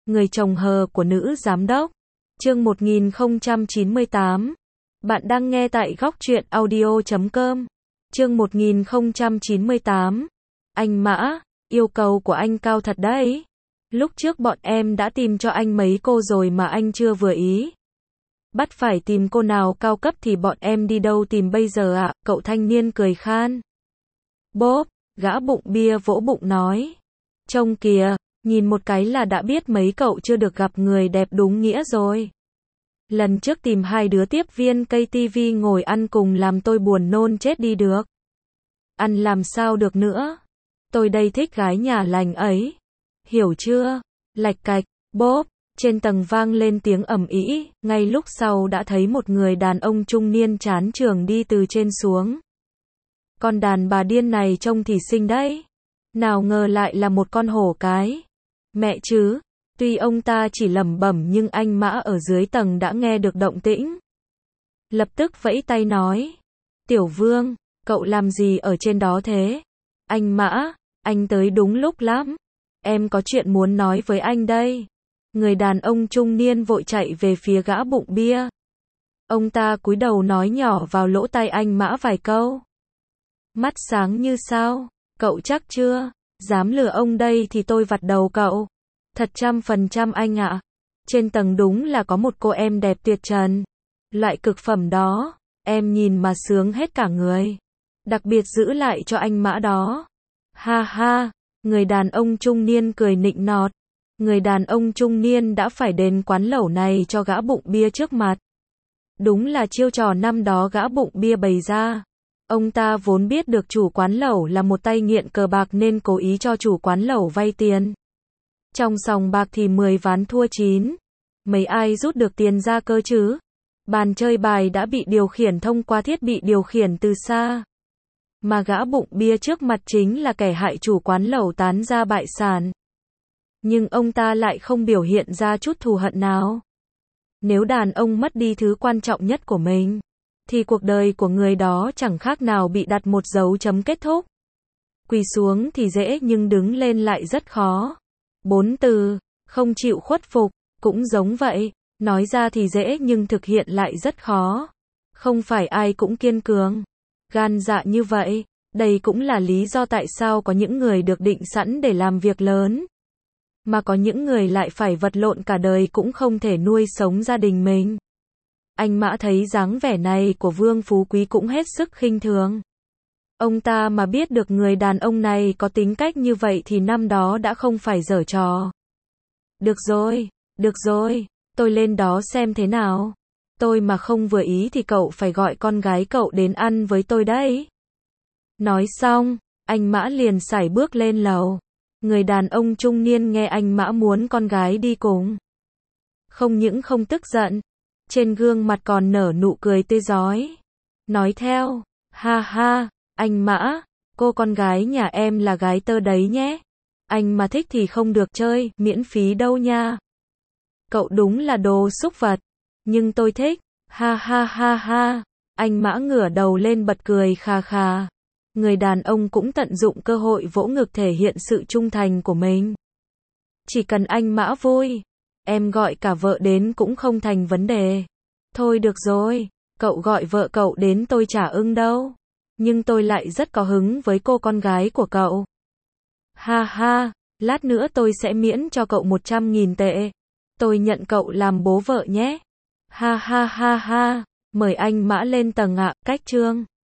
Người chồng hờ của nữ giám đốc. Chương 1098. Bạn đang nghe tại góc truyện audio.com. Chương 1098. Anh Mã, yêu cầu của anh cao thật đấy. Lúc trước bọn em đã tìm cho anh mấy cô rồi mà anh chưa vừa ý. Bắt phải tìm cô nào cao cấp thì bọn em đi đâu tìm bây giờ ạ? Cậu thanh niên cười khan. Bốp, gã bụng bia vỗ bụng nói. Trông kìa, nhìn một cái là đã biết mấy cậu chưa được gặp người đẹp đúng nghĩa rồi. Lần trước tìm hai đứa tiếp viên KTV ngồi ăn cùng làm tôi buồn nôn chết đi được. Ăn làm sao được nữa. Tôi đây thích gái nhà lành ấy. Hiểu chưa? Lạch cạch, bốp, trên tầng vang lên tiếng ầm ĩ, ngay lúc sau đã thấy một người đàn ông trung niên chán trường đi từ trên xuống. Con đàn bà điên này trông thì xinh đấy. Nào ngờ lại là một con hổ cái. Mẹ chứ, tuy ông ta chỉ lẩm bẩm nhưng anh Mã ở dưới tầng đã nghe được động tĩnh. Lập tức vẫy tay nói. Tiểu Vương, cậu làm gì ở trên đó thế? Anh Mã, anh tới đúng lúc lắm. Em có chuyện muốn nói với anh đây. Người đàn ông trung niên vội chạy về phía gã bụng bia. Ông ta cúi đầu nói nhỏ vào lỗ tai anh Mã vài câu. Mắt sáng như sao, cậu chắc chưa? Dám lừa ông đây thì tôi vặt đầu cậu. Thật 100% anh ạ. Trên tầng đúng là có một cô em đẹp tuyệt trần. Loại cực phẩm đó, em nhìn mà sướng hết cả người. Đặc biệt giữ lại cho anh Mã đó. Ha ha, người đàn ông trung niên cười nịnh nọt. Người đàn ông trung niên đã phải đền quán lẩu này cho gã bụng bia trước mặt. Đúng là chiêu trò năm đó gã bụng bia bày ra. Ông ta vốn biết được chủ quán lẩu là một tay nghiện cờ bạc nên cố ý cho chủ quán lẩu vay tiền. Trong sòng bạc thì 10 ván thua 9. Mấy ai rút được tiền ra cơ chứ? Bàn chơi bài đã bị điều khiển thông qua thiết bị điều khiển từ xa. Mà gã bụng bia trước mặt chính là kẻ hại chủ quán lẩu tán ra bại sản. Nhưng ông ta lại không biểu hiện ra chút thù hận nào. Nếu đàn ông mất đi thứ quan trọng nhất của mình, thì cuộc đời của người đó chẳng khác nào bị đặt một dấu chấm kết thúc. Quỳ xuống thì dễ nhưng đứng lên lại rất khó. 4 từ, không chịu khuất phục, cũng giống vậy. Nói ra thì dễ nhưng thực hiện lại rất khó. Không phải ai cũng kiên cường, gan dạ như vậy. Đây cũng là lý do tại sao có những người được định sẵn để làm việc lớn. Mà có những người lại phải vật lộn cả đời cũng không thể nuôi sống gia đình mình. Anh Mã thấy dáng vẻ này của Vương Phú Quý cũng hết sức khinh thường. Ông ta mà biết được người đàn ông này có tính cách như vậy thì năm đó đã không phải giở trò. Được rồi, tôi lên đó xem thế nào. Tôi mà không vừa ý thì cậu phải gọi con gái cậu đến ăn với tôi đấy. Nói xong, anh Mã liền sải bước lên lầu. Người đàn ông trung niên nghe anh Mã muốn con gái đi cùng. Không những không tức giận, trên gương mặt còn nở nụ cười tươi rói. Nói theo, ha ha, anh Mã, cô con gái nhà em là gái tơ đấy nhé. Anh mà thích thì không được chơi, miễn phí đâu nha. Cậu đúng là đồ súc vật. Nhưng tôi thích, ha ha ha ha. Anh Mã ngửa đầu lên bật cười khà khà. Người đàn ông cũng tận dụng cơ hội vỗ ngực thể hiện sự trung thành của mình. Chỉ cần anh Mã vui, em gọi cả vợ đến cũng không thành vấn đề. Thôi được rồi, cậu gọi vợ cậu đến tôi chả ưng đâu. Nhưng tôi lại rất có hứng với cô con gái của cậu. Ha ha, lát nữa tôi sẽ miễn cho cậu 100.000 tệ. Tôi nhận cậu làm bố vợ nhé. Ha ha ha ha, mời anh Mã lên tầng ạ, cách chương.